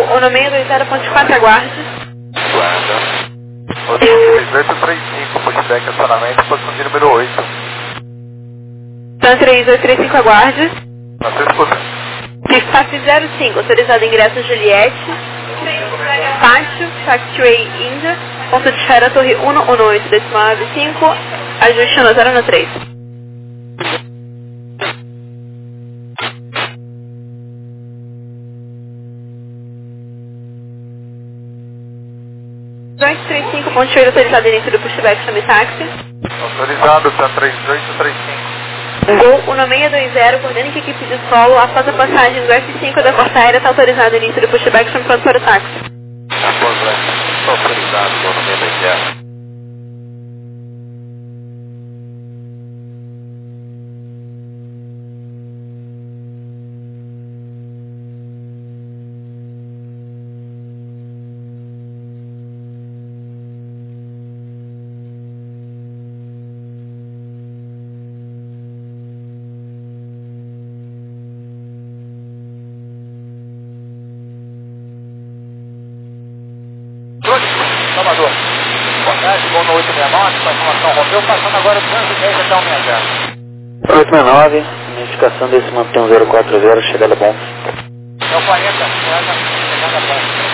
Gol 1620.4, aguarde. Guarda. 3835, pushback acionamento, posição de número 8. Tan 3835, aguarde. Na sua escuta. Pátio 05, autorizado ingresso Juliette. Pátio, Taxiway India, ponto de esfera Torre 118, decimal 95, ajuste no 013. Ponto de autorizado início do pushback, chame táxi. Autorizado, tá 3835. Gol 1620, coordene que equipe de solo, após a passagem do F5 da Força Aérea, está autorizado início do pushback, chame pronto para o táxi. Autorizado, Gol 1620. Salvador. Comércio, Gol no 869, com a informação Romeu, passando agora 210 até o 60. 869, identificação desse mantém 040, chegada bom. É o 40, chegada bom.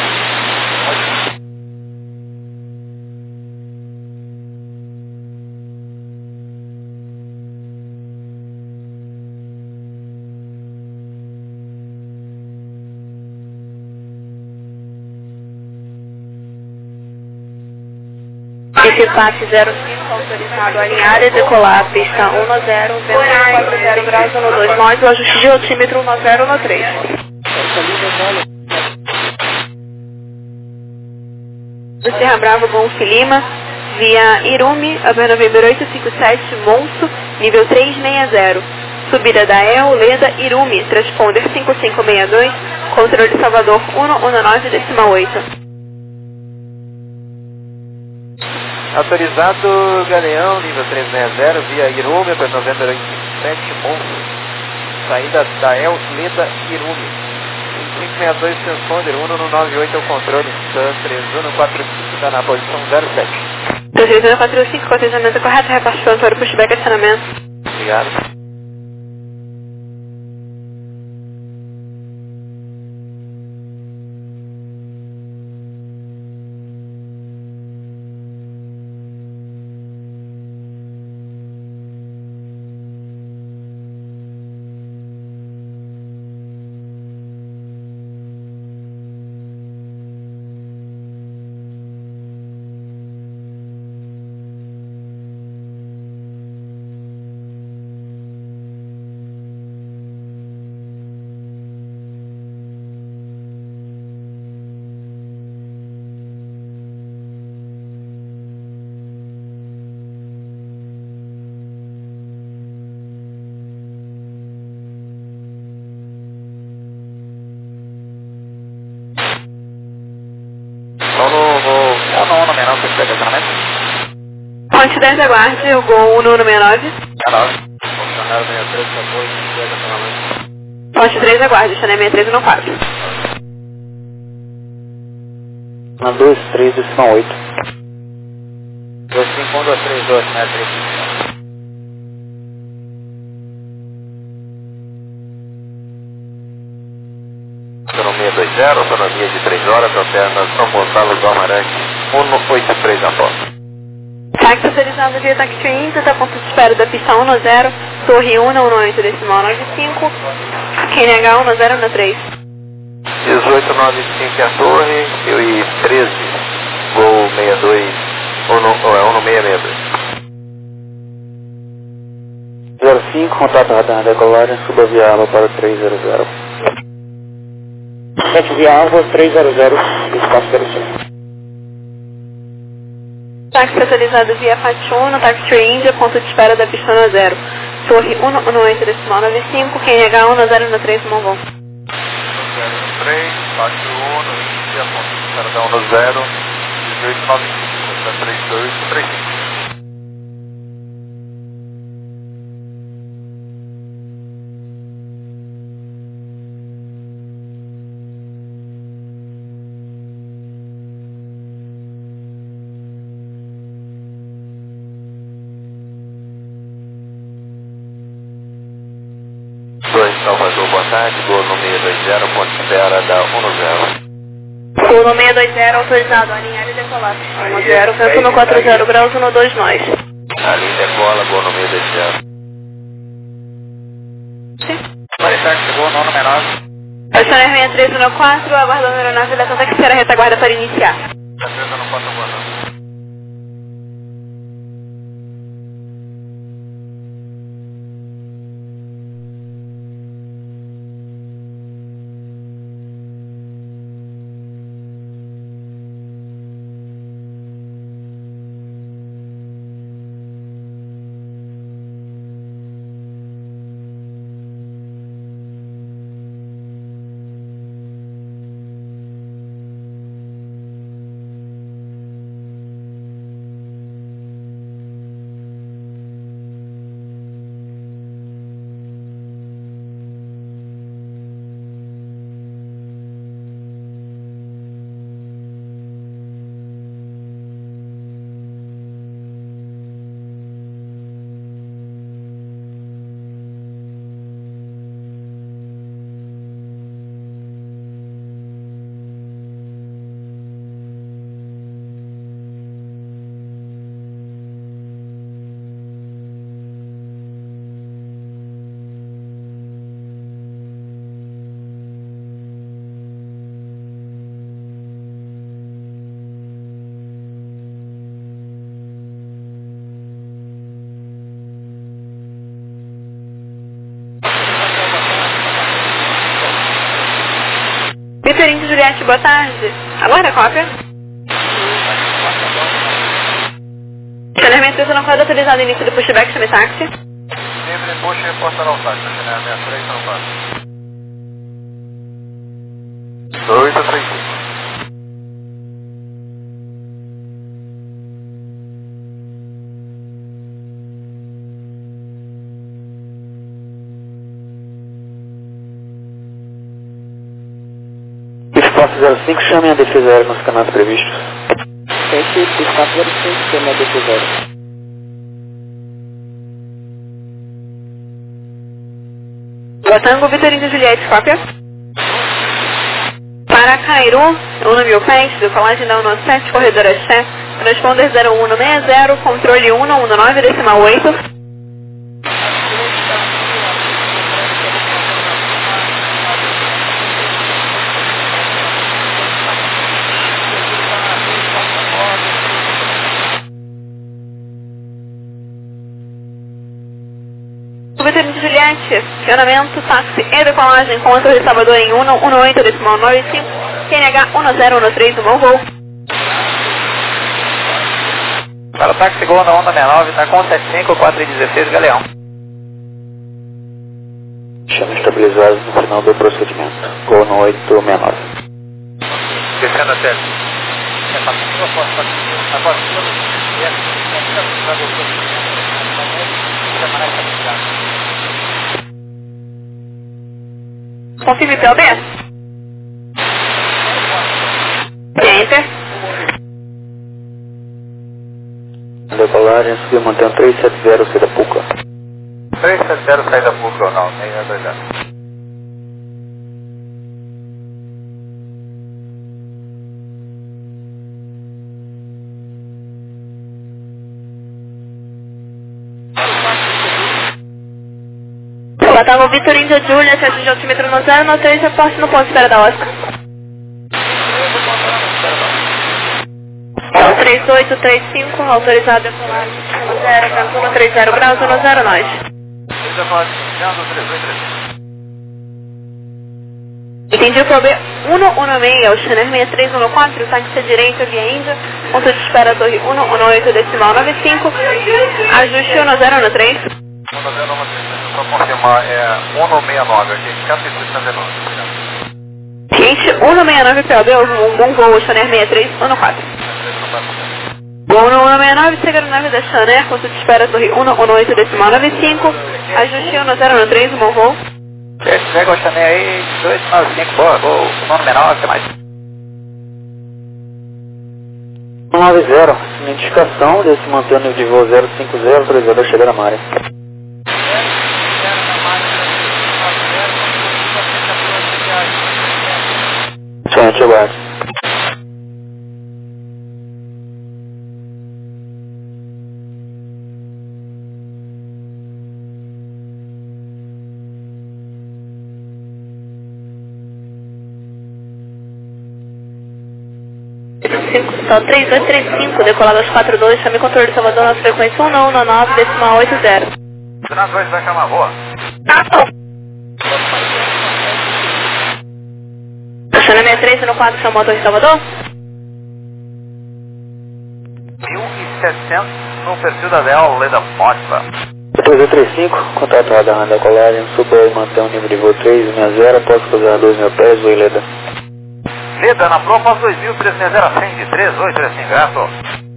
Equipate 05, autorizado a alinhar e decolar a pista 10, vento 40 graus, 12, nós, o ajuste de altímetro 1013. Do Serra Bravo, Golf Lima, via Irumi, Avião November 857, Monço, nível 360. Subida da El, Leda, Irumi, transponder 5562, controle Salvador 119, decimal 8. Autorizado Galeão, nível 360, via Irumi, para November 857, Monço. Saída da El, Leda, Irumi. 562, transponder 198 é o controle, TAN 3145, está na posição 07. 3145, cotizamento correto, repasse para o pushback acionamento. Obrigado. Vou no menor para esse acionamento. Ponte 10, aguarde, o Gol 169. Funcionário 63, apoio, esse acionamento. Ponte 3, aguarde, Chanel 63 no 4. Na 23, decimal 8. 25132, né? 3. Autonomia 20, autonomia de 3 horas, alterna São Gonçalo do Amarante, 183 a bordo. Táxi autorizado via Taxiway Inter, está ponto de espera da pista 10, Torre 118, decimal 95, QNH 1013. 1895 é a torre, eu e 13, Gol 62, ou no 1660. 05, contato radar decolar, suba via Alva para 300. Sete via Alva 300, espaço 05. Táxi autorizado via Fatiuno, Taxiway India, ponto de espera da pista 10, Torre 118, decimal 95, QNH 1013, Mongol. 03, Pátio 1, Índia, ponto de espera da 10, 1895, 3235. tarde, gol no 620, ponto de espera da 10. Gol no 620, autorizado, alinhar e decolar. 10, vento no 40 graus, 12 nós. Ali decola, gol no 620. Táxi, gol no 9. Oceaner 6314, aguardando a aeronave da Santa Quitéria, retaguarda para iniciar. Certeza no 4 voando. Vitor Índio Juliette, boa tarde. Aguarda a cópia. Oceaner 6314, autorizado início do pushback, chame táxi. Sempre push e reporta ao táxi, Oceaner 63 não passa. 835. Espaço 05, chame a defesa aérea nos canais previstos. Espaço 05, chame a defesa aérea. Guatango, Vitor Índio Juliette, cópia. Para Cairu, 1000 pés, decolagem da 17, corredor Axé, transponder 0160, controle 119, decimal 8. Vitor Índio Juliette, acionamento, táxi e decolagem com Antônio de Salvador em 118, decimal 95, QNH 1013, bom voo. Para o táxi, gol na onda 69, está com 75, 416, Galeão. Chame estabilizado no final do procedimento. Gol no 869. Descendo a tela. Confirme PLB. Enter. Decolagem, subir mantendo 370, saída Puca. 370, saída Puca ou não, 620. Guatango, Vitor Índio Juliette, acesso de altímetro no 093, reporte no ponto de espera da Oscar. 3835, autorizado a decolar 0, vento no 30 graus, 10 nós. Entendi o PB 116, Oceaner 6314, táxi direito via Índia, ponto de espera torre 118, decimal 95, ajuste 1013. Só confirmar, é 169, aqui, 169. Cliente 169 PLB, um bom voo, Oceaner 6314. Voo no 169, chega no nave da Oceaner, ponto de espera torre 118, decimal 95, ajuste 1013, bom voo. Pega o Oceaner aí, 295, boa, gol, nome menor, o que mais? 190, identificação desse mantendo de voo 050, autorizado a chegar na área. Excelente, aguarde. Só 3235, decolado aos 42, chame controle de Salvador na frequência 1119,80. Final 2 vai chamar boa. Chame 63 no 4, chamou a Torre Salvador? 1060 no perfil da DEL, Leda Motiva. 3235, contato radar da colagem, suba e mantém o nível de voo 360, posso cruzar 2.000 pés, oi Leda. Leda na prova 2360 100 de 3835, graças.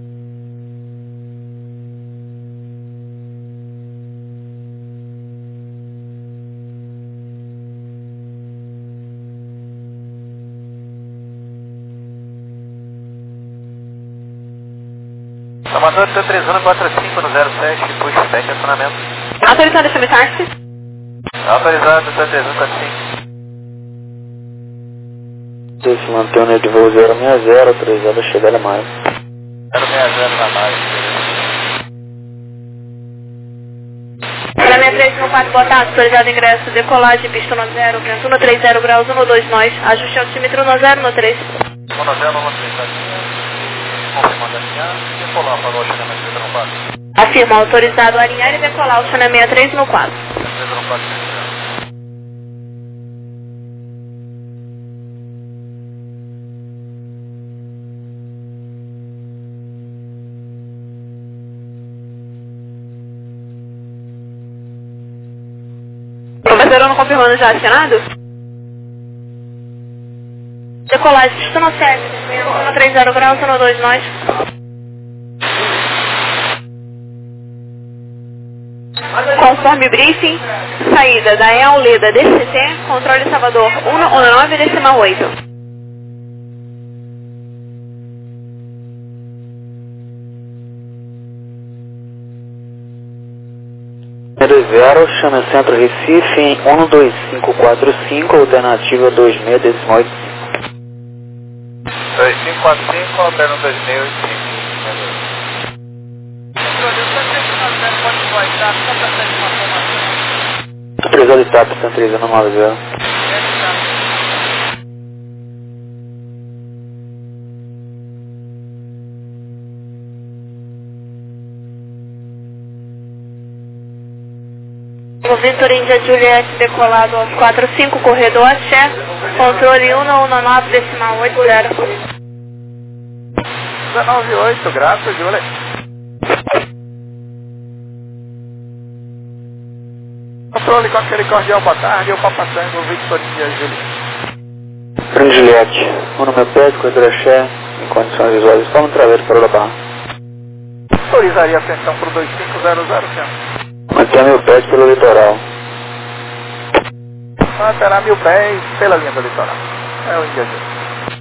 Salvador, seu 3145 no 07, puxa 7, acionamento. Autorizado, chame táxi. Autorizado, seu 3145. Se mantém o nível de voo 060, autorizado a chegar a mais. 060 na base. Chame 63 no 4, boa tarde, autorizado ingresso, decolagem, pista no 0, vento no 30 graus, 12 nós, ajuste altímetro no 0 no 3. 1 no 0, 1 no 3, tá aqui. Confirmando a linha, decolar para o chaneamento no 4. Afirma, autorizado a alinhar e decolar o chame 63 no 4. 3 no 4, Conversador não confirmando já acionado? Decolagem, pista no 7, vento no 30 graus, 12 nós. Conforme briefing, saída da EL Leda DCT, controle Salvador 119,8. 20, chama Centro Recife em 12545, alternativa 26,8. 2545, alterno 2085. Autorizado etapa, centralizando 90. Vitor Índia Juliette decolado aos 45, corredor Axé, controle 119,80. 198, graças, Julia. Controle com aquele cordial, boa tarde, eu papo passando, o Vitor Índia Juliette. Grande Juliette, o nome é Pedro, corredor Axé, em condições visuais, está no traveiro para o Barra. Autorizaria a atenção para o 2500, senhor. Mantém 1000 pés pelo litoral. Manterá 1000 pés pela linha do litoral. É o Índia Juliette.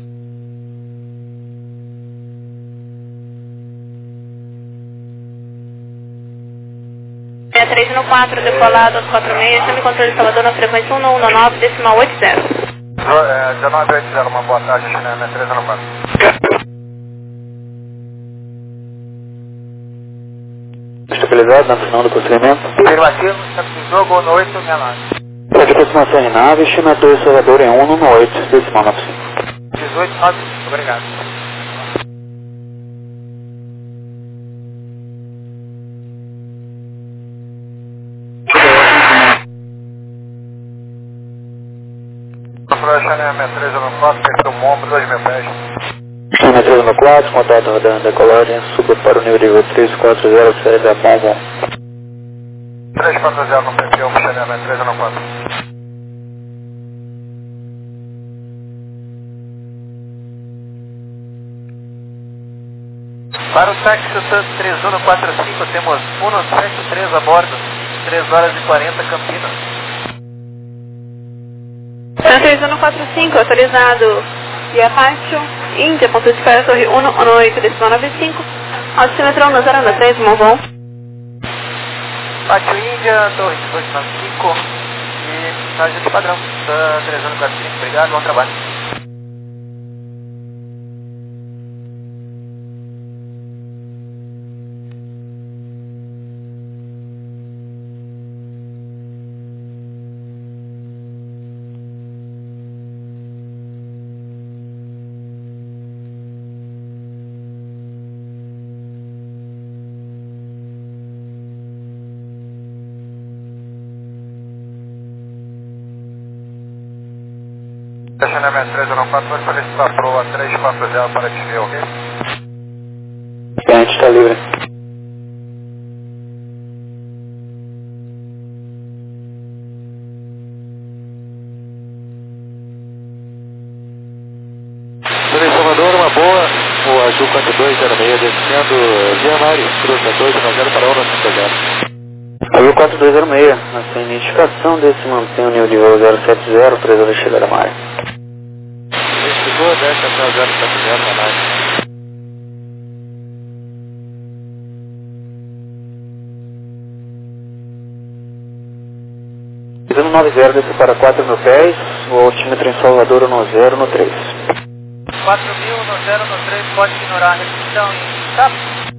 É 3 no 4, decolado aos 46, chame controle de Salvador na frequência 119,80. 1980, uma boa tarde, China 3 no 4. Estabilizado na final do procedimento. Afirmativo, jogo no 8, minha nave. Para de aproximação em nave, chama Torre Salvador em 1 no 8, decimal 95. 18, 9, obrigado. Chama 3 no 4, perfil Mombo, 2.000 pés. Chama 3 no 4, contato rodando decolagem, suba para o nível de voo 340, série da Mombo. 340 no perfil, chama 3 no 4. Para o táxi 3145, temos 173 a bordo, 3 horas e 40, Campinas. 3145, autorizado via pátio, Índia, ponto de espera, torre 118, decimal 95, altímetro 1003, Monvon. Pátio Índia, torre 1895 e nós de padrão, 3145, obrigado, bom trabalho. MS304, vai solicitar a proa 340 para te ver, ok? A gente está livre. Salvador, uma boa, o Azul 4206 descendo via Mari, cruza 290 para 150. Azul 4206, na sua identificação desse mantém o nível de voo 070, preso da chegada da área. Chegou, desce até o 070 na Mari. Pisando 90, desce para 4.000 pés, o altímetro em Salvador no 0 no 3. 4.000 no 0 no 3, pode ignorar a restrição em TAP?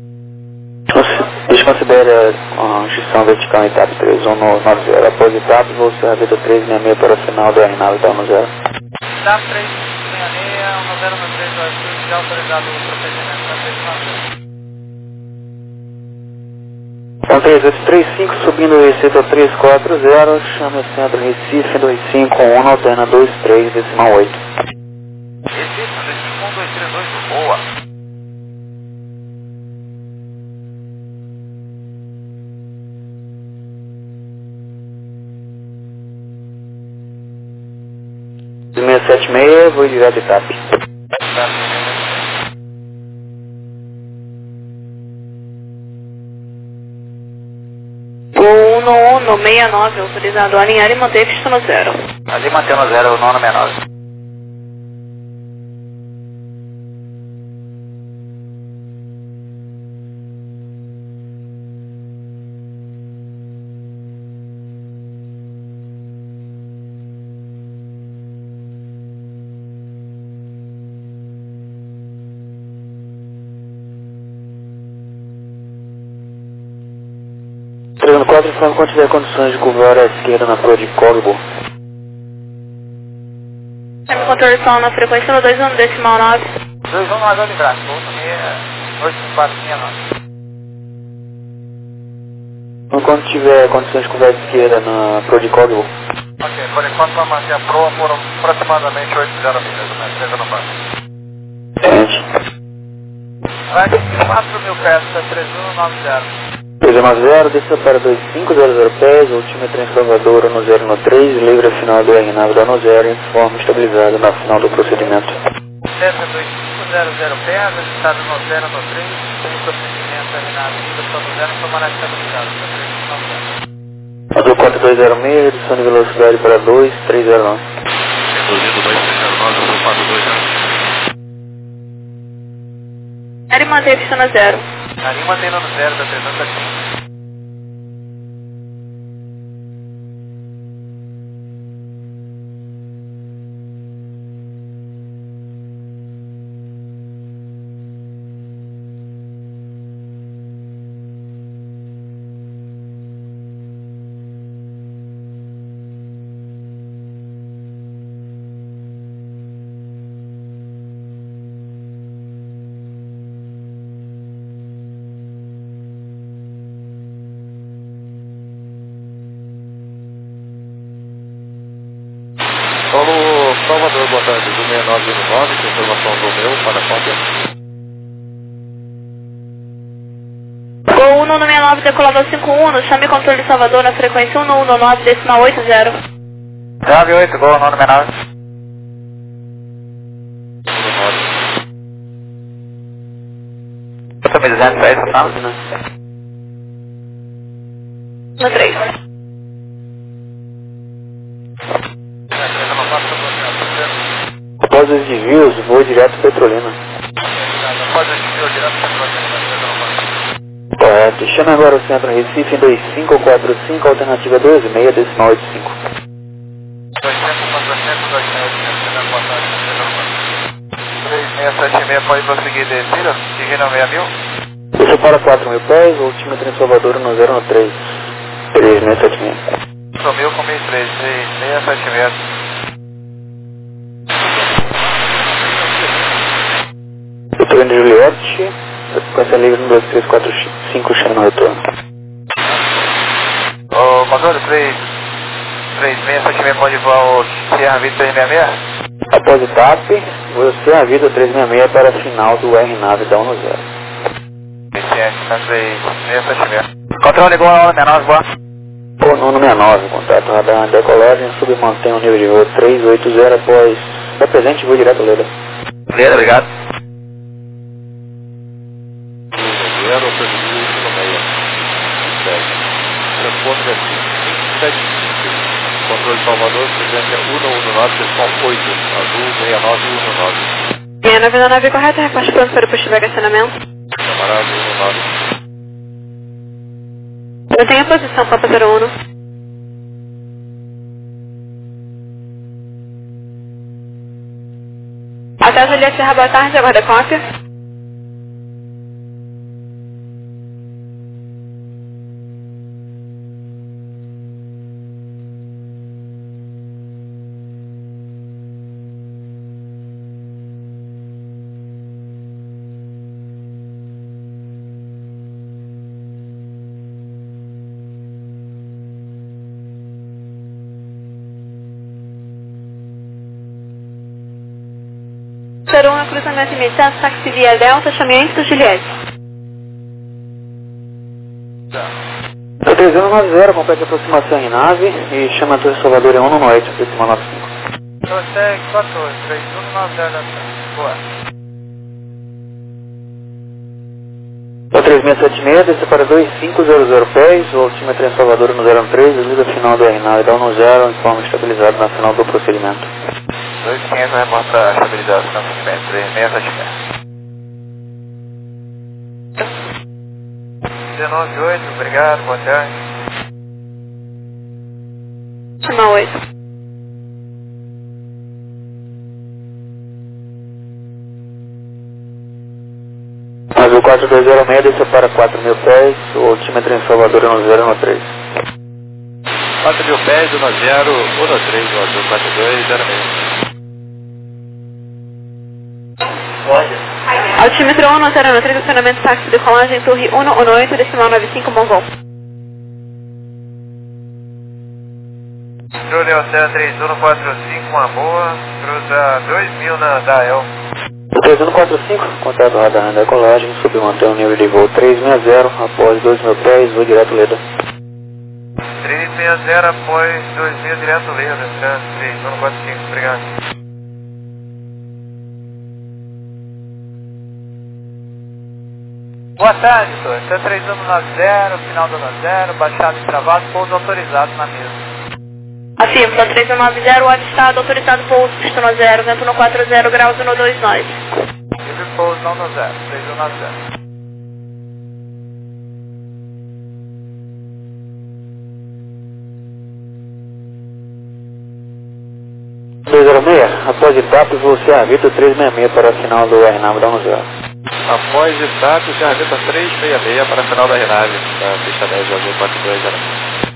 Desconsidere a restrição vertical em TAP 31 no 90. Após etapa, vou ser a vida 366 para o final do RNAV da 10. TAP 366, no 0 no 3, o já autorizado o procedimento da 390. Então 3835, subindo o Recife 340, chame o centro Recife 251, alterna 23, decimal 8. Recife 25238, boa. De 676, vou direto de TAP. Voo 169, autorizado a alinhar e manter pista no 0. Ali mantendo 0, o 969. Treinando 4, informe quando tiver condições de curvar à esquerda na proa de Corvo. Chame controle só na frequência no 21, decimal 9. 21 mais de braço, volta 85469. Quando tiver condições de curvar à esquerda na proa de Corvo. Ok, por enquanto vai manter a proa por aproximadamente 8 milhas, mas seja no passo. Vai de 4.000 pés, 3190. 390, desça para 2500 pés, altímetro em Salvador no 0 no 3, livre a final do RNAV da 0, informe estabilizado na final do procedimento. Desça 2500 pés, estado no 0 no 3, tem procedimento RNAV livre só no 0, tomará estabilizado. Azul 4206, redução de velocidade para 2309. Reduzindo 2309, Azul 4206. Quero manter pista no 0. Ali mantendo no 0 da 305. Solo Salvador, boa tarde, do 6919, com informação do meu, para a cópia. Gol 169, decolador 51, chame controle Salvador na frequência 1119, decimal 80. 98, Gol 169. Também 200, é isso, tá? No 3. Após os desvios, vou direto Petrolina. Após os desvios, direto Petrolina. Correto. Chame agora o centro Recife 2545, alternativa 12,6, decimal 85. 3676, pode prosseguir descida, seguindo 6.000. Desça para 4.000 pés, altímetro em Salvador no 0 no 3, 3676. 4.000 com 1.003, 3676. Doutor Juliette, frequência livre no 2345, chame no retorno. Ô, controle 3676, pode voar o Sierra Vista 366? Após o TAP, você avisa 366 para a final do RNAV da 10. Controle igual ao 69, boa. Por Nuno 69, contato radar decolagem, submantém o nível de voo 380 após represente voo direto Leda. Leda, obrigado. 0, transporte vertigo 575, controle Salvador, frequência 119, pessoal 8, azul 6919. Linha 99 correta, reparte pronto para o posto de bagacionamento. Camarada 19. Mantenha a posição, Papa 01. Até Juliette Serra, boa tarde, aguarda cópia. Serão um cruzamento imediato, táxi via Delta, chame antes do Juliette. 3190, complete a aproximação em nave e chama a Torre Salvador em 198, aproxima 95. Você 14, 3190, boa. O 3676, desce para 2500 pés, o altímetro em Salvador no 03, desliga final do RNAV da 10, informa estabilizado na final do procedimento. 2500 reporta a estabilização do pé, 3676. 198, obrigado, boa tarde. Chama 8. Azul 4206, desce para 4000 pés, o altímetro em Salvador no 013. 4.000 pés, 10, 113, o azul 4206. Altímetro 1003, acionamento táxi de colagem, torre 118, decimal 95, bom voo. Controle Hotel 3145, uma boa, cruza 2000 na Dael. 3145, contato radar na decolagem, submantém o nível de voo 360, após 2000 pés, voo direto Leda. 360 após 2000 direto Leda, 3145, obrigado. Boa tarde, senhor. Está 3190, final do 90, baixado e travado, pouso autorizado na mesa. Afirmo, está 3190, o atestado autorizado pouso, pista no 0, vento no 40 graus e no 29. Livre pouso não no 0, 3190. 206, após etapa, você avita 366 para a final do RNAV da 10. Após etapa, já avita 366 para a final da RNAV, da pista 10 do azul 4206.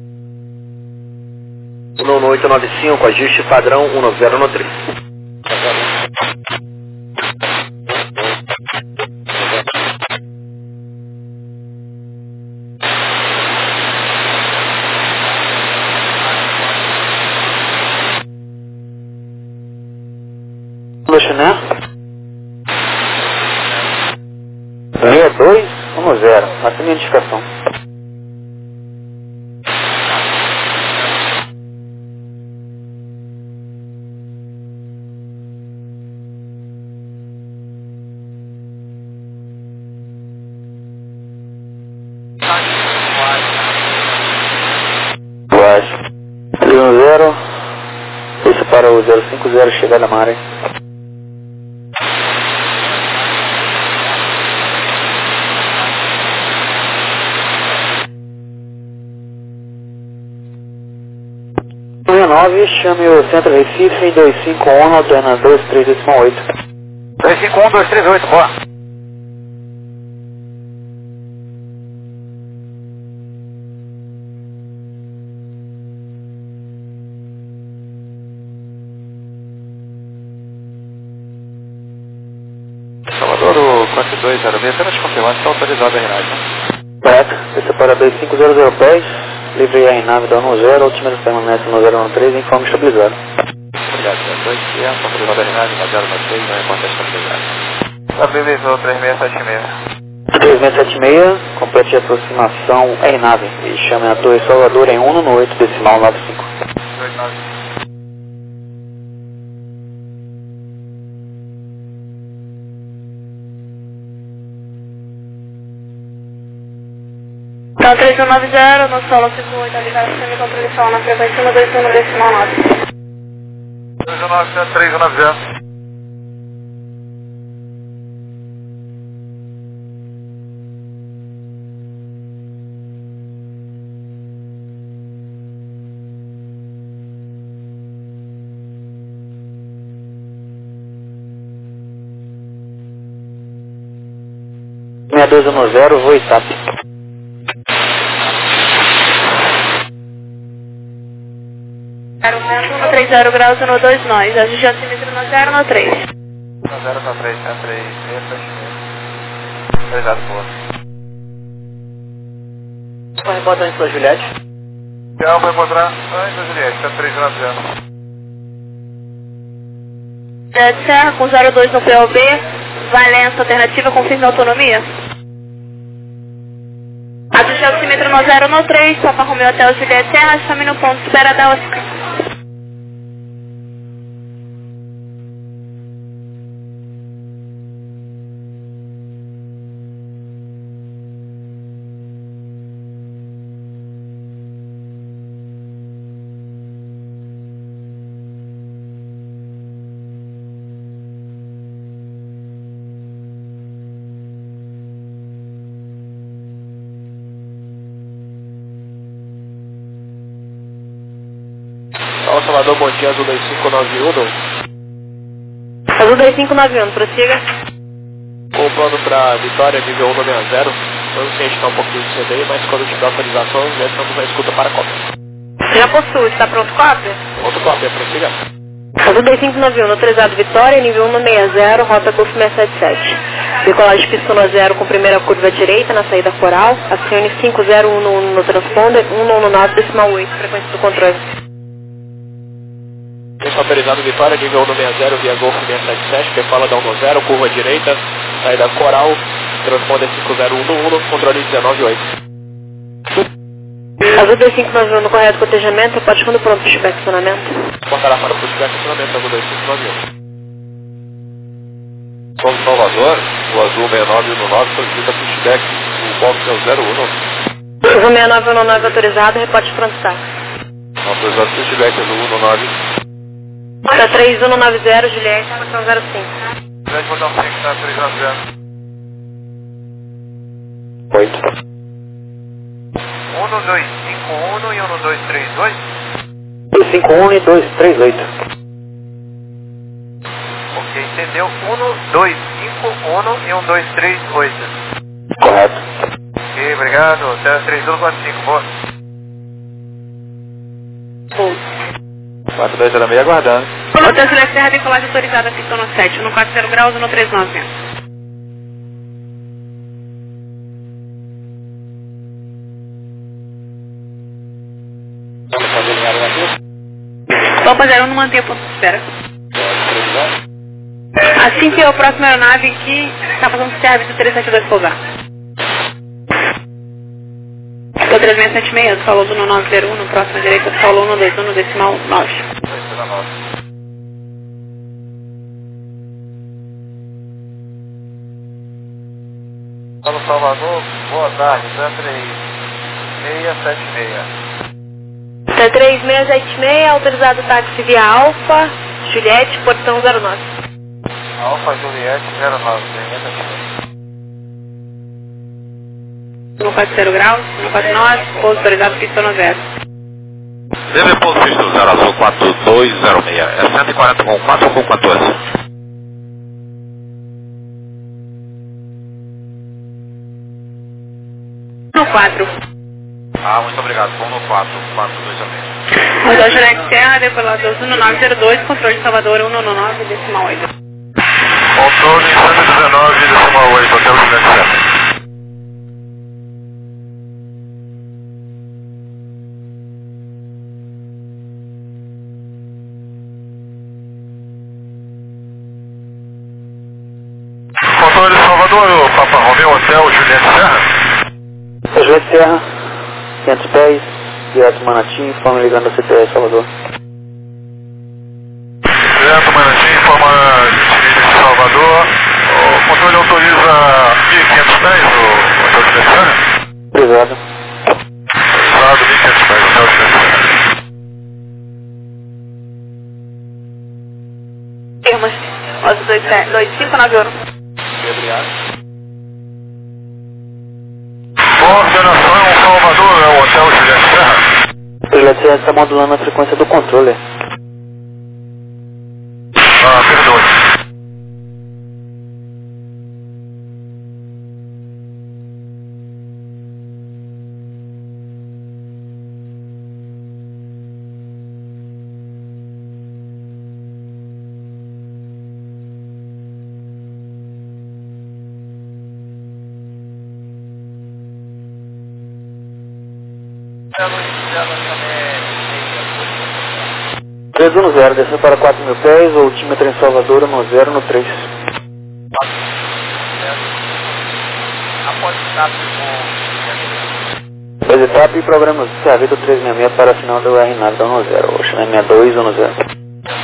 11895, ajuste padrão 1013. Né? 6210, assine a indicação. Baixo. 310, isso para o 050, chegada na área. Chame o Centro Recife 251, alterna 238. 251, 238, boa. Salvador, o 4206, apenas confirmando, está autorizado a RNAV, né? Correto, esse para 2500 pés, livre a RNAV da 10, altímetro permanece no 013, informe estabilizado. Obrigado, senhor. 2 certo, autorizado da RNAV, da 093, não é importante estabilizado. Estabilizou 3676. 3676, complete a aproximação RNAV e chame a Torre Salvador em 198, decimal 95. 29. Então 3190, no solo 58, ligado sem controle solo na frequência 121 decimal 9. 3190, 3190. Meia 210, voo ITAP. 130 graus, 12 nós. Ajuste o altímetro no 0 no 3. 0 para 3, 3, 3, exato, boa. Uma reportagem para Juliette. Então, vai encontrar antes da Juliette, está 390. Juliette Serra com 02 no POB. Valença alternativa, confirme a autonomia. Ajuste o altímetro no 0 no 3. Papa Romeo Hotel Juliette Serra. Chame no ponto de espera da Oscar. Salve Salvador, bom dia, Azul 2591. Azul 2591, prossiga. Com o plano para Vitória, nível 190. Vamos cientificar um pouquinho de CDI, mas quando tiver autorização, já estamos na escuta para a cópia. Já possui, está pronto cópia? Outro cópia, prossiga. Azul 2591, autorizado Vitória, nível 160, rota Golf 677. Decolagem pista no 0 com primeira curva à direita na saída coral. Acione 5011 no transponder, 199 decimal 8, frequência do controle. Pista autorizado Vitória, nível 160 via Golf 677, Pefala da 190, curva à direita, saída coral, transponder 5011, controle 198. Azul 2591 no correto cotejamento, repórte quando pronto, pushback acionamento. Portará para o pushback acionamento, Azul 2591. São Salvador, o Azul 6919 solicita pushback, o box é o 01. Azul 6919 autorizado, repórte pronto está. Autorizado pushback, Azul 19. Para 3190, Juliette, estação 05. Juliette, botão 5, está 390. 8. 1251 e 1232. 251 e 238. Ok, entendeu? 1251 e 1238. Correto. Ok, obrigado. Até 3145, boa. 4206 aguardando. Hotel Juliette Serra, decolagem autorizada, pista no 7, 140 graus, 139. Vamos fazer alinhado aqui? Vamos fazer não manter o ponto de espera. Assim que a próxima aeronave que está fazendo serviço 372 pousar. Estou 3676, falou do 901, no próximo direita, falou no 21 no decimal 9. São Salvador, boa tarde, está 3676. 3676, autorizado táxi via Alfa, Juliette, portão 09. Alfa Juliette 09, 140 graus, 149, pouso autorizado, pista no 0. Deve ponto visto 0 Azul 4206. É 140 com 4 ou com 14? No 4. Ah, muito obrigado. Vamos no 4, 426. Hotel Juliette Serra, decolador 1902, controle de Salvador 199, decimal 8. Controle 119, decimal 8, Hotel Juliette Serra. Salvador, Papa Romeu, Hotel Juliette Serra. Juliette Serra, 500 pés, direto Manati, informe ligando a CTS Salvador. Direto Manati, informa de Salvador. O controle autoriza 1.500 pés, o Hotel Juliette Serra? Obrigado. Autorizado, 1.500 pés, Hotel Juliette Serra. Termos. 2591. Obrigado. Coordenação Salvador, é o Hotel Juliette Serra. O Juliette Serra está modulando a frequência do controle. Perdoe. Três 110, desceu para 4.000 pés, o altímetro em Salvador, 10 no 3. Após etapa com... 2 etapas e programa servido 366 para a final do R-Nav da 10, o China 62 10.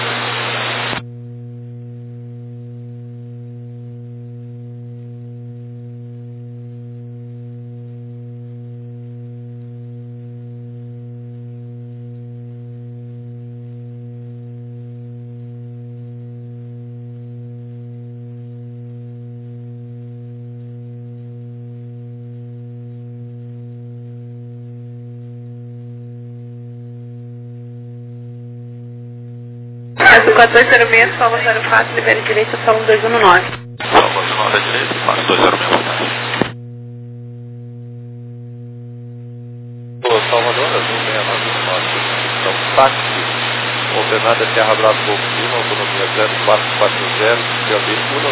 Azul 1406, Salva 04, libera direita, Salva 219. Salva 19 à direita, passo 206. Salvador, Azul 699, então táxi, ordenada Terra Bravo Golfo Lima, autonomia 0440, POB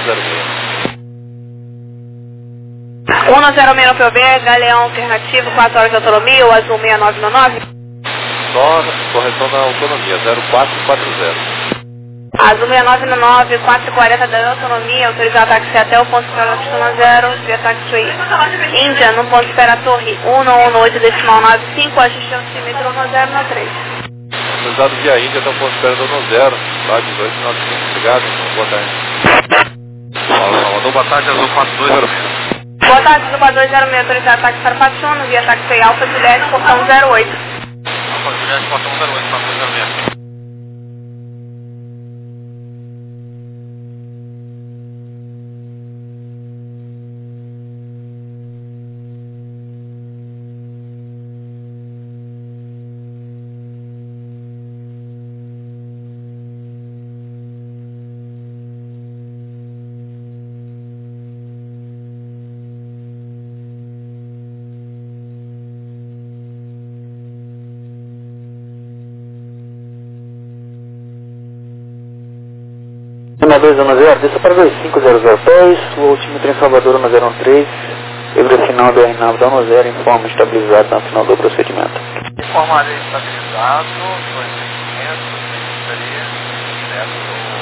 106. 106 no POB, Galeão alternativo, 4 horas de autonomia, o Azul 6999. Só correção da autonomia, 0440. Azul 6999, 440 da autonomia, autorizar táxi até o ponto espera Longitudinal 0, via taxiway Índia, no ponto espera Torre 118,95, ajuste altímetro 1093. Autorizado via Índia até o ponto espera do 10, tá? 1895, obrigado, boa tarde. Salvador, boa tarde, Azul 4206. Boa tarde, Azul 4206, autorizar táxi para Pachuno, via taxiway Alfa Juliette, portão 08. Alfa Juliette, portão 08, 4206. Cima 210, desça para 2500 pés, o altímetro em Salvador 1013, livre final do R-Nav da 10, informe estabilizado na final do procedimento. Informarei estabilizado, 2.500, seria direto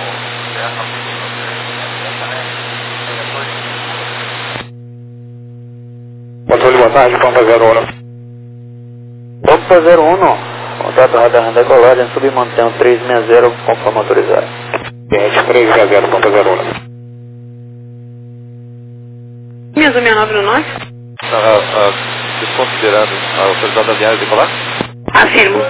Controle, boa tarde, Pampa 01. Pampa 01, contato radar da colagem, submantém 360, conforme autorizado. 360, Pampa 01. Azul 6999. Desconsiderando a autoridade da viagem decolar? Afirmo.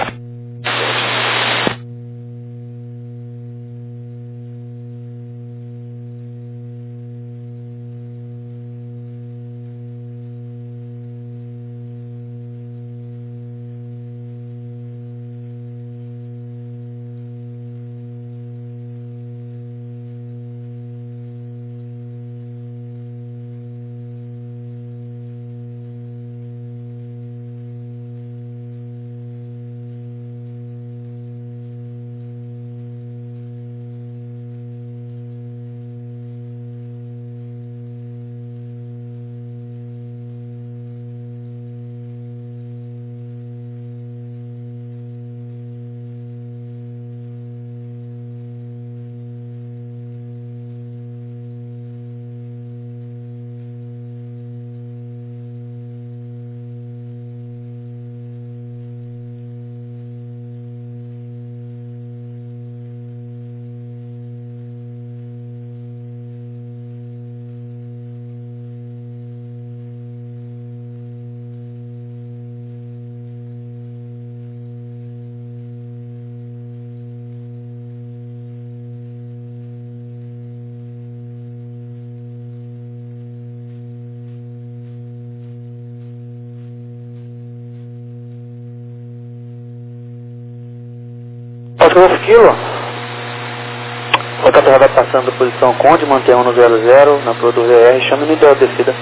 Golf Kilo. Rotatória vai passando posição Conde, mantém 1 no 00, na prua do VR, chama no ideal descida.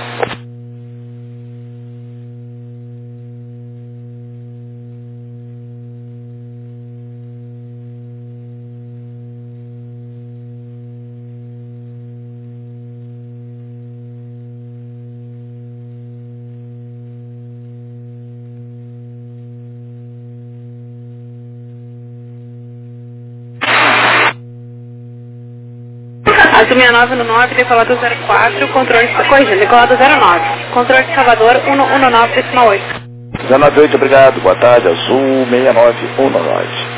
Azul 69 no 9, decolado 04, controle, corrigindo, decolado 09. Controle de Salvador 119,8. 198, obrigado, boa tarde, Azul 6919.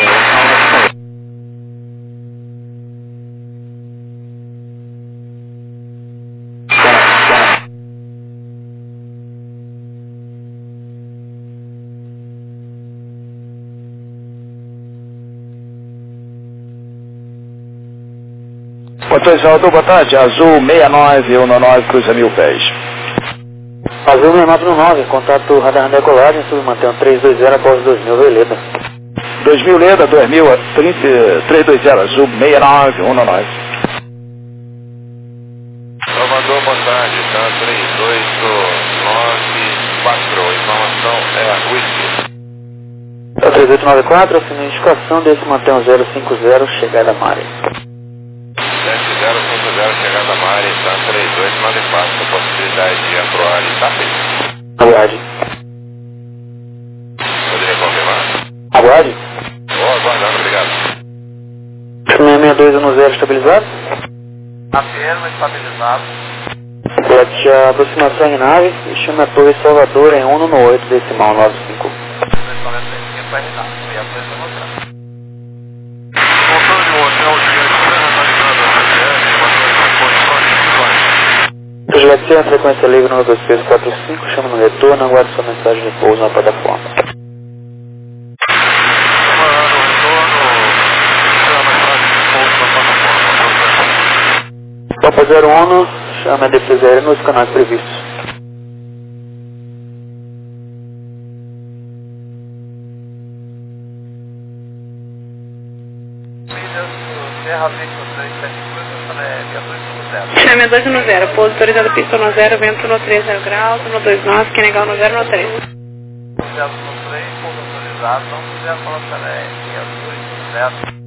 Controle Salvador, boa tarde, Azul 6919, cruza 1000 pés. Azul 69 no 9, contato radar na decolagem, submantém 320 após 2000, Veleda. 2000 Leda, 2000, 320, Azul 6919. Salvador, boa tarde, tá 3894, informação é a Whisky. 3894, assinando a indicação, desse mantém 050, chegada a Mari. 7050, chegada a Mari, tá 3894, possibilidade de aproar Itape. Aguarde. Poderia confirmar? Aguarde. Vou aguardando, obrigado. 662 no 0 estabilizado. Afirma, estabilizado. Repete a aproximação em nave e chama a torre Salvador em 1 no 8, decimal 95. 295 para Renato, e a coisa mostrar. Voltando de hotel, gigante, analisando a CPF, batendo as posições individuais. Juliette, a frequência livre no 2645, chama no retorno, aguarde sua mensagem de pouso na plataforma. Chamando o retorno, chama a mensagem de pouso na plataforma. Copa 01, chama a defesa aérea nos canais previstos. Serra Vista 372, viatura 50. Chame a 2 no 0, pouso autorizado pista no 0, vento no 30 graus, no 29, que negar no 0 no 3. 0 no 3, pouso autorizado, não quiser falar também, viatura 50.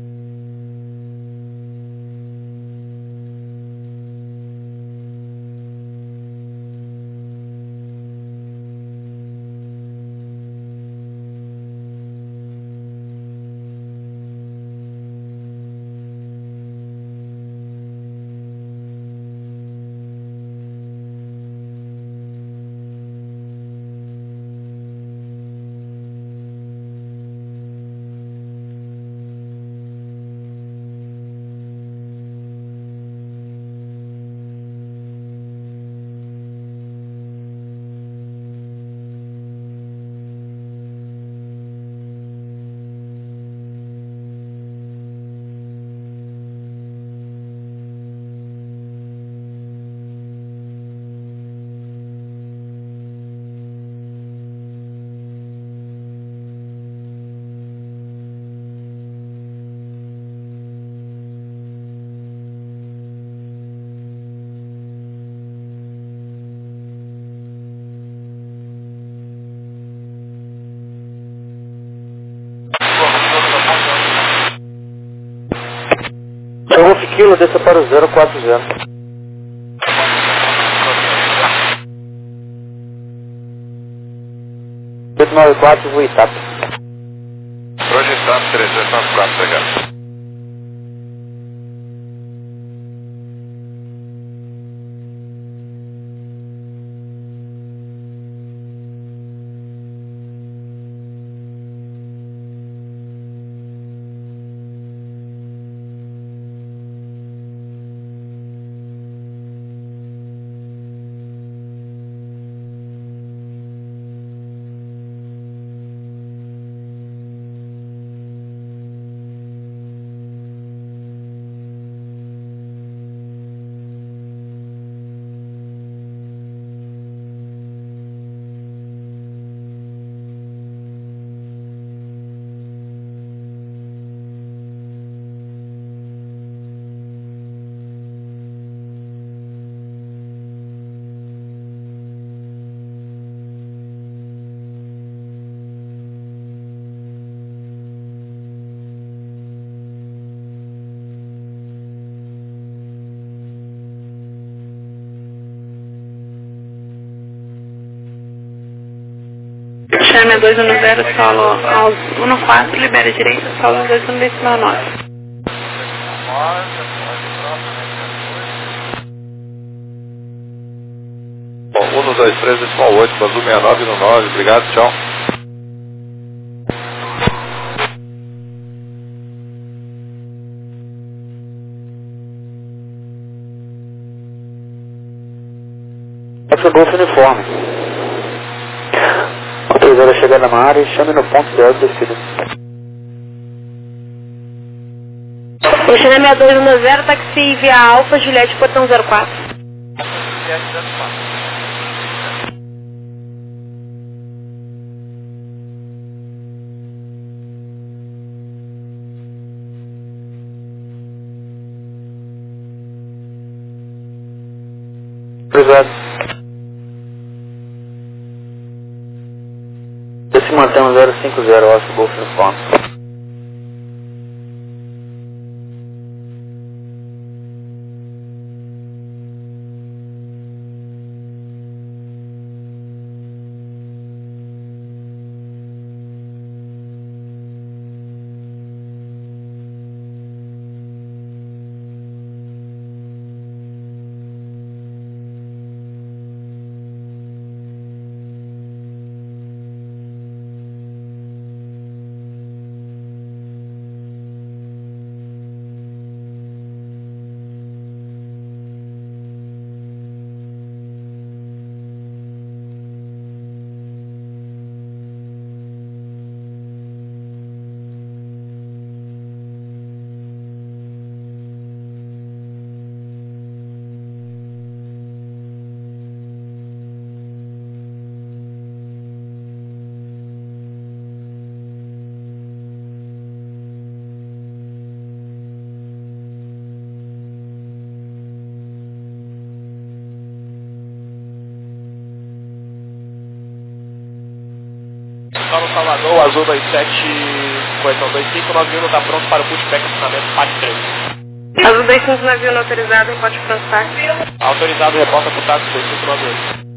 Golf Kilo, desça para o 040. Oito 94, voo Itape. Projetado 394, obrigado. chame 210, solo aos 14, libera direita, solo 21,9. Bom, 123, decimal 8, Azul 69 no 9, obrigado, tchau. Essa Golf uniforme. Autorizado a chegar na área e chame no ponto de alto descida. Chame 6210, táxi via Alfa, Juliette, portão 04. Autorizado. Se mantém 050, Oscar Golf uniforme. Só no Salvador, o Azul 27, correção 25, o navio não está pronto para o pushback acionamento PAC 3. Azul 25, navio não autorizado, em Ponte França. Autorizado, reporta para o táxi 2598.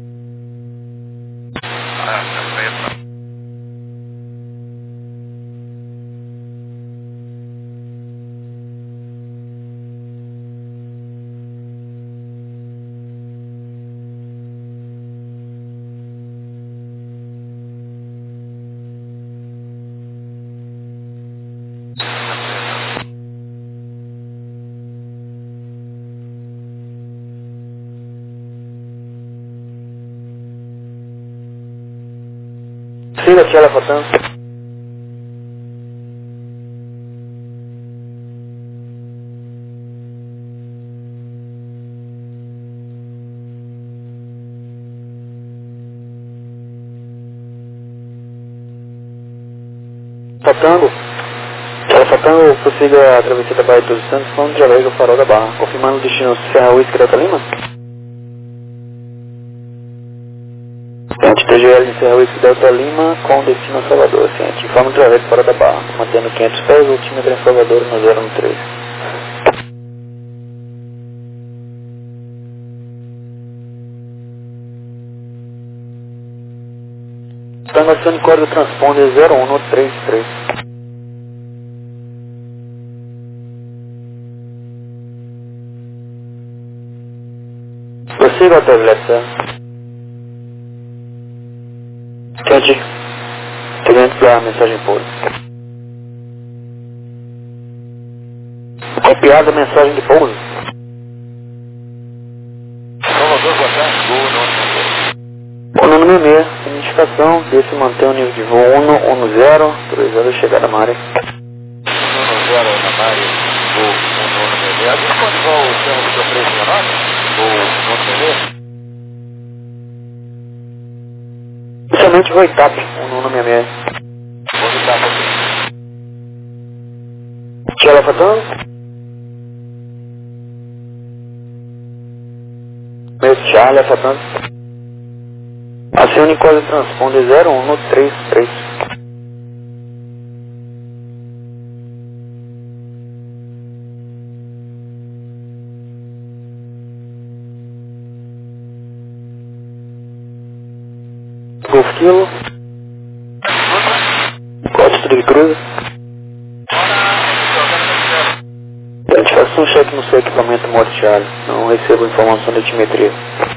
Siga, Tia Levantando. Faltando, prossiga a travessia da Baía dos Santos, falando através do farol da Barra, confirmando o destino Serra Whisky Delta Lima. Ciente TGL em Serra Whisky Delta Lima, com destino a Salvador. Ciente, informa através do farol da Barra, mantendo 500 pés, altímetro em Salvador no 013. Acione código transponder 01133. Prossiga ao tableta. Ciente, seguinte para a mensagem pública. Copiada a mensagem de pouso. Salvador, boa tarde, Gol, O número 66, identificação, desse mantém o nível de voo 110, autorizado a chegar na área. 110 na área, Gol, 110. A gente pode voar o Serra do 369? Gol, 110? Inicialmente voo TAP, o número 66. Vou dar aqui. Tia Levantando. Meu Tia Levantando. Acione código transponder 01133. Golf Kilo. cruza. Identificação, cheque no seu equipamento mortiário. Não recebo informação de altimetria.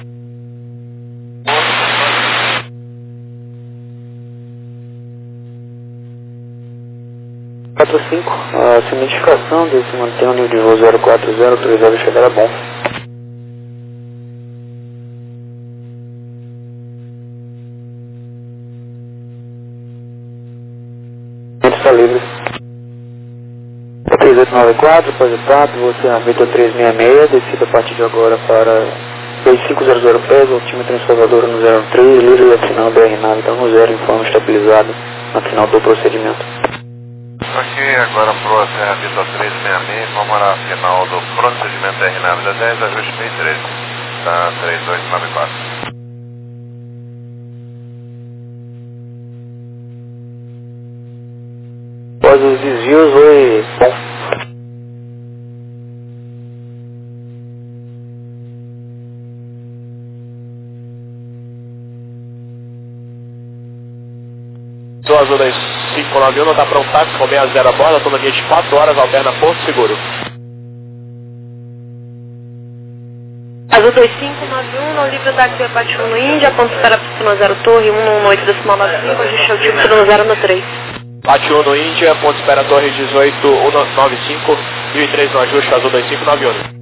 A identificação desse mantém o nível de voo 040, autorizado a chegar a bom. Está livre. 3894, positato, você na Vitor 366, descida a partir de agora para 2500 pés, altímetro em Salvador no 03, livre da final BR-nave, então no 0, informe estabilizado na final do procedimento. Ok, agora pro Serra Vitor 366, vamos na final do procedimento BR-nave da 10, ajuste 1013, tá 3894. Após os desvios, foi bom. Sou Azul 2591, está pronto táxi com 60 a bordo, autonomia de 4 horas, alterna Porto Seguro. Azul 2591, não livre o táxi a partir no Índia, ponto espera para 0 Torre, 118 decimal 95, ajuste ao tipo no 0 no 3. Bate 1 no Índia, ponto espera Torre 18195, 1003 no ajuste, Azul 2591.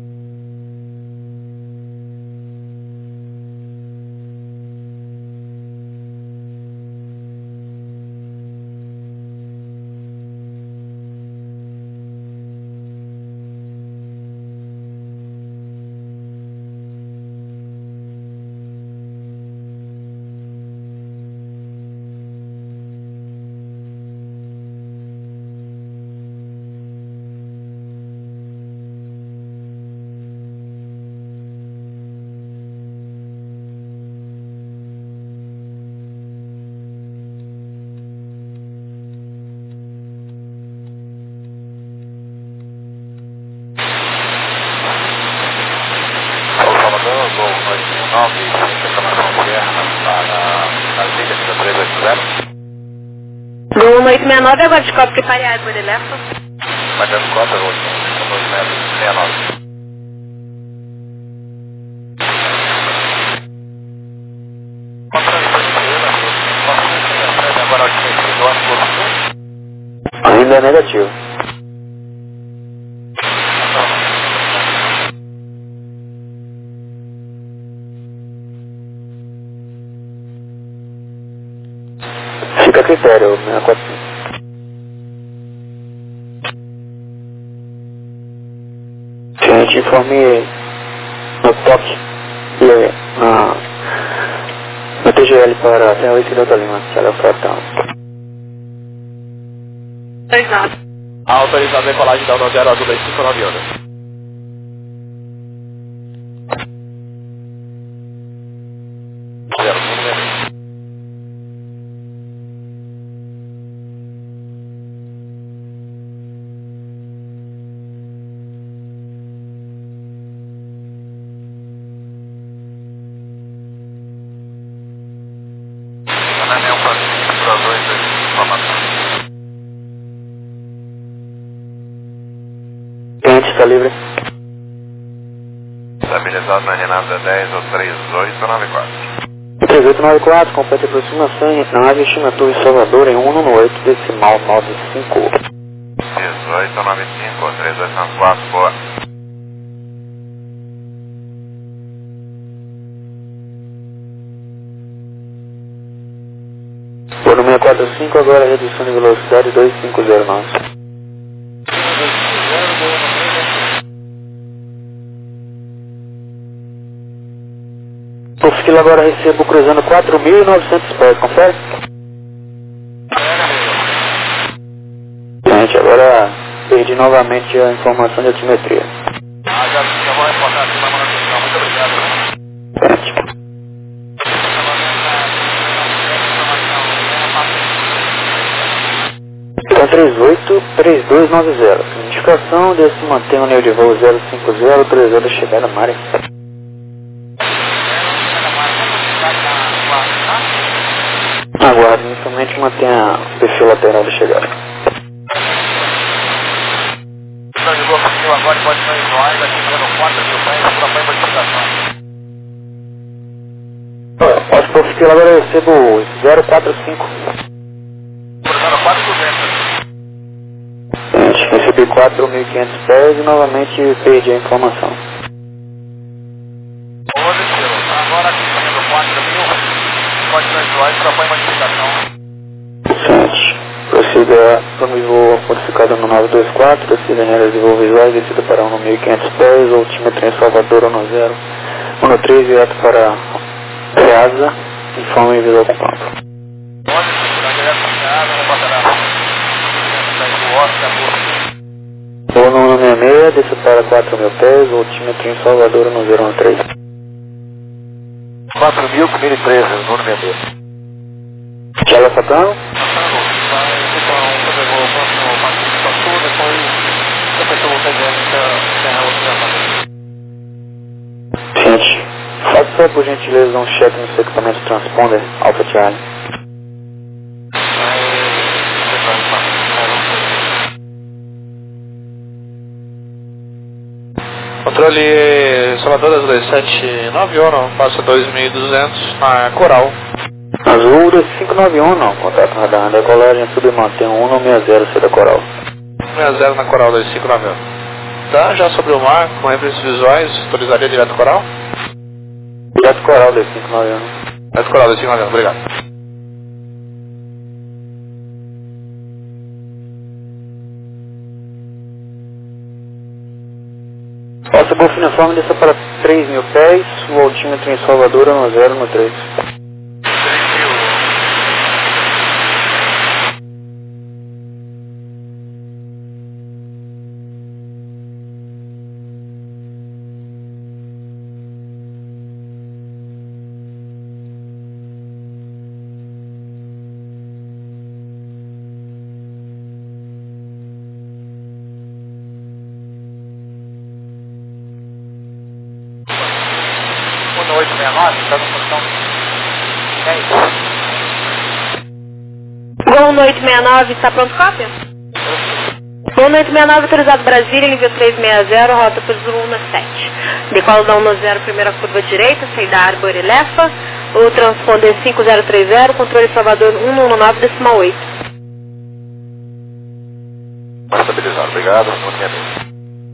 Do 1869, agora descobre que pare a água, ele leva. Mas já descobre o 269. Ainda é negativo. Fica a critério, 645. Gente, informe no toque e na TGL para a 8 Delta Lima, que ela foi tal. Exato. Autorizado a decolagem da 10 Azul 2591. Está livre. Estabilizado na Renata 10 ou 3894. 3894, completa aproximação, nave estimatura em Salvador em 118 decimal 95. 1895, 3894, boa. Por no 645, agora redução de velocidade 2509. Por fila agora recebo cruzando 4.900 pés, confere? Gente, agora perdi novamente a informação de altimetria. Já vou reportar aqui, muito obrigado. Gente. Então 383290. Indicação desse mantém o nível de voo 050, autorizado a chegada na área. Aguarde, inicialmente mantenha o perfil lateral da chegada. Visuais aqui pelo 4.000 para a modificação. Ótimo, professor, agora eu recebo 045. Por 04200. Recebi 4.500 pés e novamente perdi a informação. Positivo. Agora aqui sendo 4.000, código visuais para a modificação. Prossiga para o voo modificado no 924, descida em áreas de voo visuais, descida para 1.500 pés, altímetro em Salvador 13, direto para Piazza, informe visual com campo. Voo no 66, descida para 4.000 pés, altímetro em Salvador 13. 4.000, 1013, no 66. Tchau, Fatano. Gente, faça por gentileza um check no seu equipamento transponder, Alpha Charlie. Controle Salvador das 2791, não, passa 2200 na Coral. Azul 2591 não, contato radar, decolagem submantém 160 da Coral. 60 na Coral 2591. Tá, já sobre o mar, com referências visuais, autorizaria direto Coral? Direto Coral 2591. Direto Coral 2591, obrigado. Nossa Golf uniforme desça para 3.000 pés, o altímetro em Salvador é 1013. No 869, está na posição 10. Gol no 869, está pronto, cópia? Gol no 869, autorizado Brasília, nível 360, rota por Zulu 7. Decola da 10, primeira curva direita, saída Arbor e Lefa. O transponder 5030, controle Salvador 119,8. Estabilizado, obrigado. Muito bem.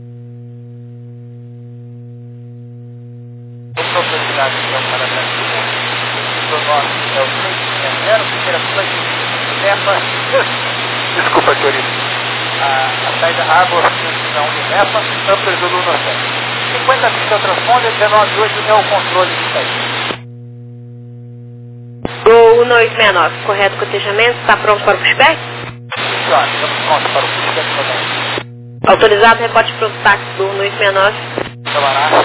Velocidade então para Brasília, o nosso é o 360, primeira curva de Lefa. Desculpa, senhorita. A saída Arbor, na Unilefa, Upper Zulu 7. 50 é o transponder, 198 é o controle de saída. Gol no 869, correto cotejamento, está pronto para o pushback? Claro, estamos prontos para o pushback também. Autorizado, reporte para o táxi do 869. Trabalhar.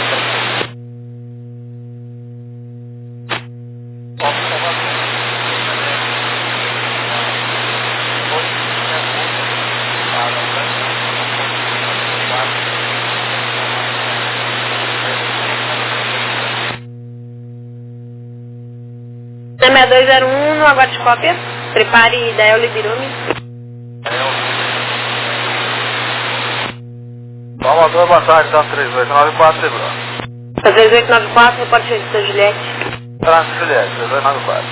Na 6201, no aguarde cópia. Prepare Dael Libirume. Salvador, boa tarde, tá 3894, segura. 3894, reporte registrou Juliette. Trânsito Juliette, 3894.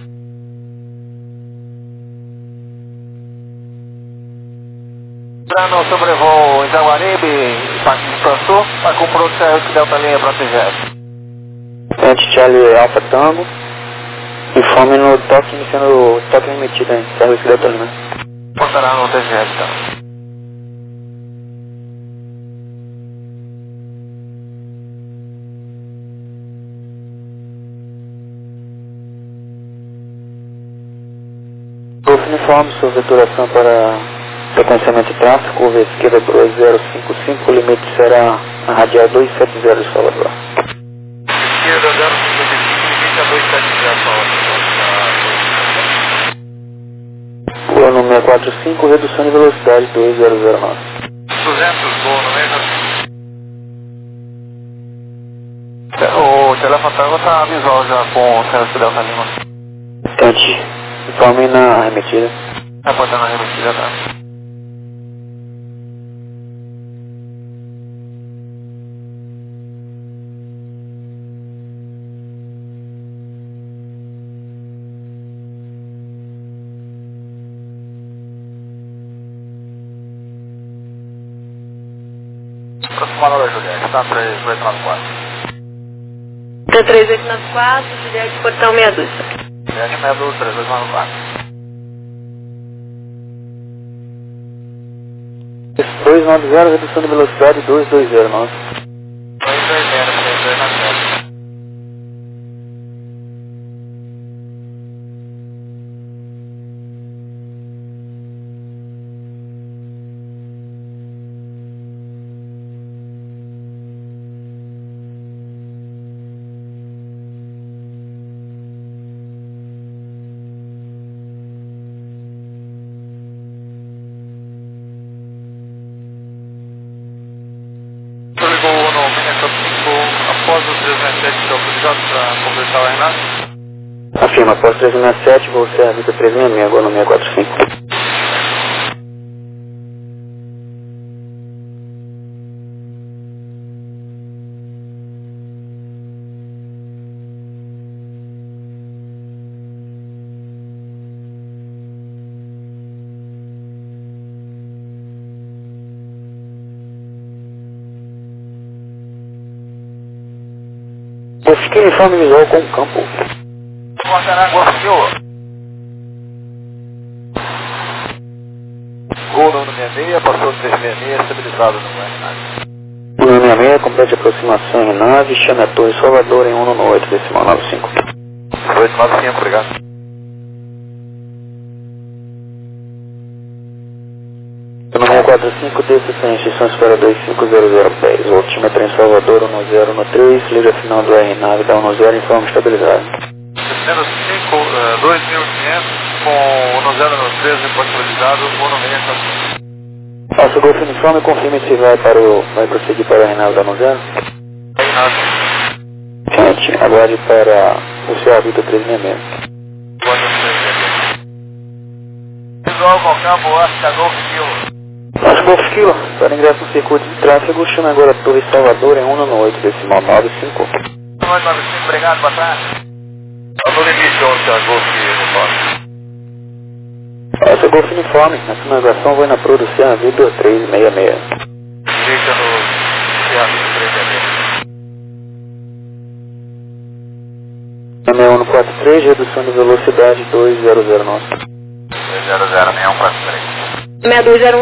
No sobrevoo em Jaguaribe, Parque do Sul, está com o produto que deu para a linha protegida. Frente Charlie Alpha Tango, informe no toque iniciando o toque emitido em serviço de Delta Lima. Portará no TGF, então. Uniforme, sua veturação para sequenciamento de tráfego, curva esquerda para 055, o limite será a radial 270 de Salvador. Esquerda 055, limite a 270 Salvador. Rua número 645, redução de velocidade 2009. 200, boa, não é? O telefone está visual já com o serviço Delta Lima. Instante, informe na remetida. Tá botando a remetida, tá? Manoel Juliette, tá 3894. Tá 3894, Juliette, portão meia dúzia. Juliette, meia dúzia, 3894. 290, redução de velocidade 220, nossa. 220, 3297. Ligou no 645 após o 367 que é autorizado para completar o Renato? Afirma, após 367, vou ser a Vita 366, agora no 645. Eu fiquei uniforme visual com o campo. Gol no 66, passou no 366, estabilizado no Renato. 166, complete aproximação em nave, chame a Torre Salvador em 198, decimal 95. 895, obrigado. No 645, desça sem restrição, espera 2500 Última trem Salvador 1013, liga final do R nave, dá 10, informe estabilizado. 605, 2500 com o 1013 possibilizado, 196. Nosso Golf Uniforme, confirme se vai prosseguir para o R nave da 10. Gente, aguarde para o seu Vita 366. Visual com campo, Oscar Golf Kilo. Nosso Golf Kilo, para ingresso no circuito de tráfego, chama agora a Torre Salvador em 198, decimal 95. 995, obrigado, boa tarde. No limite, Oscar Golf Uniforme. Nosso Golf Uniforme, na finalização vai na produção Vita 366. Direita no Vita 366. 6143, redução de velocidade 200 nosso. 200, 6143. 6201.